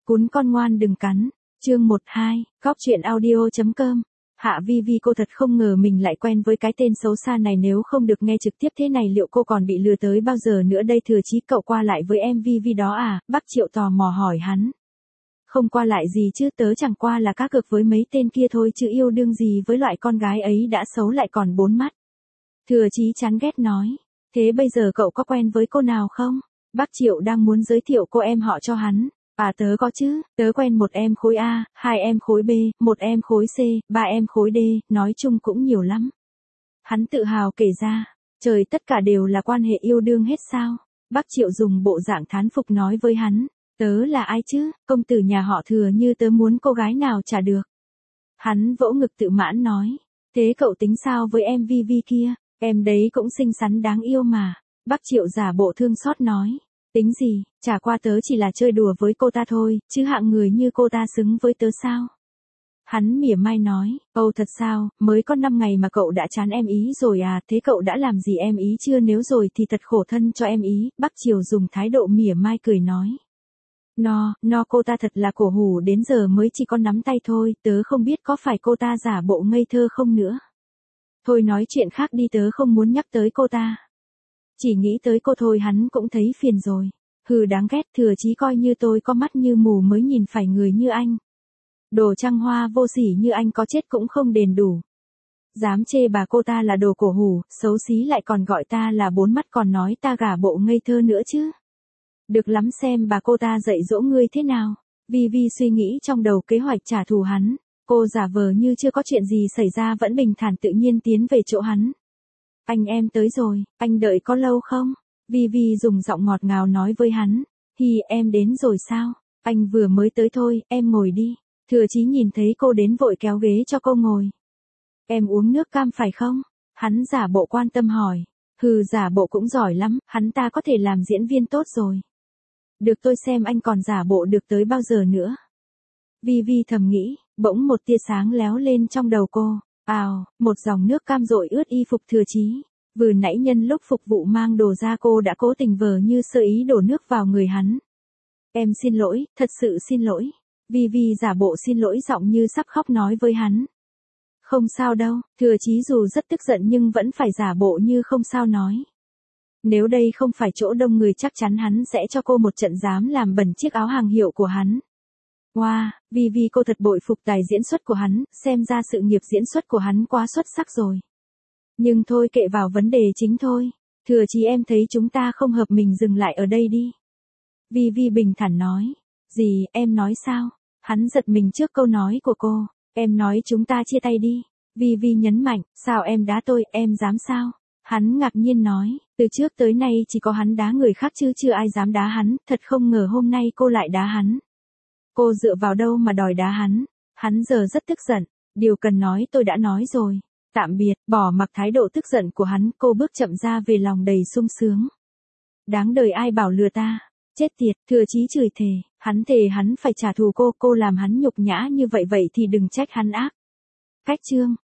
Cún con ngoan đừng cắn. Chương 12, Cóc truyện audio.com. Hạ Vi Vi, cô thật không ngờ mình lại quen với cái tên xấu xa này, nếu không được nghe trực tiếp thế này liệu cô còn bị lừa tới bao giờ nữa đây? Thừa Chí, cậu qua lại với em Vi Vi đó à? Bác Triệu tò mò hỏi hắn. Không qua lại gì chứ, tớ chẳng qua là cá cược với mấy tên kia thôi chứ yêu đương gì với loại con gái ấy, đã xấu lại còn bốn mắt. Thừa Chí chán ghét nói. Thế bây giờ cậu có quen với cô nào không? Bác Triệu đang muốn giới thiệu cô em họ cho hắn. À, tớ có chứ, tớ quen một em khối A, hai em khối B, một em khối C, ba em khối D, nói chung cũng nhiều lắm. Hắn tự hào kể ra. Trời, tất cả đều là quan hệ yêu đương hết sao? Bác Triệu dùng bộ dạng thán phục nói với hắn. Tớ là ai chứ, công tử nhà họ Thừa như tớ muốn cô gái nào chả được. Hắn vỗ ngực tự mãn nói. Thế cậu tính sao với em Vi Vi kia? Em đấy cũng xinh xắn đáng yêu mà. Bác Triệu giả bộ thương xót nói. Tính gì, chả qua tớ chỉ là chơi đùa với cô ta thôi, chứ hạng người như cô ta xứng với tớ sao? Hắn mỉa mai nói, ồ thật sao, mới có 5 ngày mà cậu đã chán em ý rồi à? Thế cậu đã làm gì em ý chưa? Nếu rồi thì thật khổ thân cho em ý. Bác Triều dùng thái độ mỉa mai cười nói. Cô ta thật là cổ hủ, đến giờ mới chỉ có nắm tay thôi, tớ không biết có phải cô ta giả bộ ngây thơ không nữa. Thôi nói chuyện khác đi, tớ không muốn nhắc tới cô ta. Chỉ nghĩ tới cô thôi hắn cũng thấy phiền rồi. Hừ, đáng ghét. Thừa Chí, coi như tôi có mắt như mù mới nhìn phải người như anh. Đồ trăng hoa vô sỉ như anh có chết cũng không đền đủ. Dám chê bà cô ta là đồ cổ hủ, xấu xí, lại còn gọi ta là bốn mắt, còn nói ta gả bộ ngây thơ nữa chứ. Được lắm, xem bà cô ta dạy dỗ ngươi thế nào. Vi Vi suy nghĩ trong đầu kế hoạch trả thù hắn. Cô giả vờ như chưa có chuyện gì xảy ra, vẫn bình thản tự nhiên tiến về chỗ hắn. Anh, em tới rồi, anh đợi có lâu không? Vi Vi dùng giọng ngọt ngào nói với hắn. Hi, em đến rồi sao? Anh vừa mới tới thôi, em ngồi đi. Thừa Chí nhìn thấy cô đến vội kéo ghế cho cô ngồi. Em uống nước cam phải không? Hắn giả bộ quan tâm hỏi. Hừ, giả bộ cũng giỏi lắm, hắn ta có thể làm diễn viên tốt rồi. Được, tôi xem anh còn giả bộ được tới bao giờ nữa. Vi Vi thầm nghĩ, bỗng một tia sáng léo lên trong đầu cô. Ào, một dòng nước cam rội ướt y phục Thừa Chí. Vừa nãy nhân lúc phục vụ mang đồ ra, cô đã cố tình vờ như sơ ý đổ nước vào người hắn. Em xin lỗi, thật sự xin lỗi. Vi Vi giả bộ xin lỗi, giọng như sắp khóc nói với hắn. Không sao đâu. Thừa Chí dù rất tức giận nhưng vẫn phải giả bộ như không sao nói. Nếu đây không phải chỗ đông người chắc chắn hắn sẽ cho cô một trận dám làm bẩn chiếc áo hàng hiệu của hắn. Wow, Vi Vi, cô thật bội phục tài diễn xuất của hắn, xem ra sự nghiệp diễn xuất của hắn quá xuất sắc rồi. Nhưng thôi, kệ, vào vấn đề chính thôi. Thừa Chí, em thấy chúng ta không hợp, mình dừng lại ở đây đi. Vi Vi bình thản nói. Gì, em nói sao? Hắn giật mình trước câu nói của cô. Em nói chúng ta chia tay đi. Vi Vi nhấn mạnh, sao em đá tôi, em dám sao? Hắn ngạc nhiên nói, từ trước tới nay chỉ có hắn đá người khác chứ chưa ai dám đá hắn, thật không ngờ hôm nay cô lại đá hắn. Cô dựa vào đâu mà đòi đá hắn? Hắn giờ rất tức giận, điều cần nói tôi đã nói rồi. Tạm biệt. Bỏ mặc thái độ tức giận của hắn, cô bước chậm ra về lòng đầy sung sướng. Đáng đời, ai bảo lừa ta. Chết tiệt. Thừa Chí chửi thề, hắn thề hắn phải trả thù cô làm hắn nhục nhã như vậy thì đừng trách hắn ác. Cách chương